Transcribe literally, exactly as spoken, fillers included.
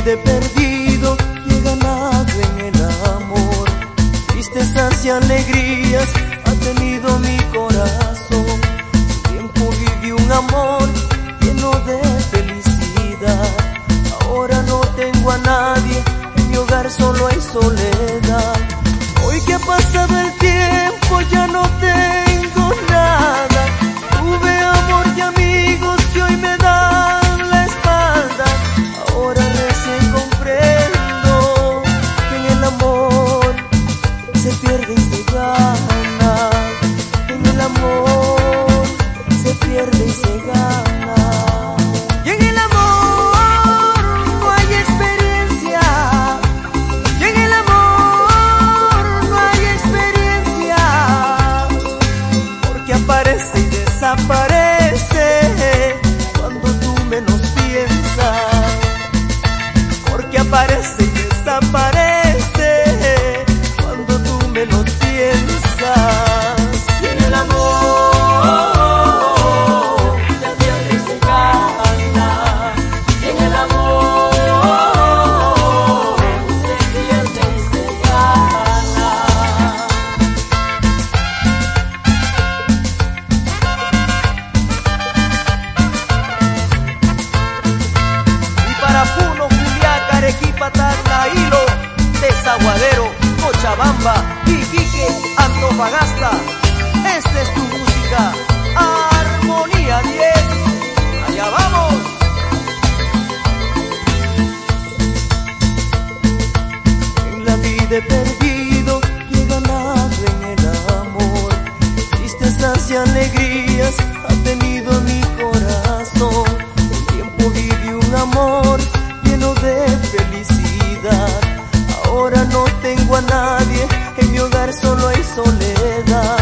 vida he perdido y he ganado en el amor. Tristezas y alegrías ha tenido mi corazón. Un tiempo viví un amor lleno de felicidad. Ahora no tengo a nadie, en mi hogar solo hay soledad. Hoy que ha pasado el tiempo ya no tengo nada. Tuve amor y amigos que hoy me dan la espalda. Ahora recién comprendo que en el amor se pierde y se gana. En el amor se pierde y se gana. Y en el amor no hay experiencia. Y en el amor no hay experiencia. Porque aparece y desaparece cuando tú menos piensas. Porque aparece y desaparece cuando tú menos piensas. Y en el amor se pierde y se gana. Y en el amor se pierde y se gana. Y para Puno, Juliaca, Arequipa, Tacna, Hilo, Desaguadero, Cochabamba, Iquique, Antofagasta, esta es tu música, Armonía diez, allá vamos. En la vida he perdido y he ganado en el amor. Tristezas y alegrías ha tenido mi corazón. Un tiempo viví un amor lleno de felicidad. Ahora no tengo a nadie, en mi hogar solo hay soledad.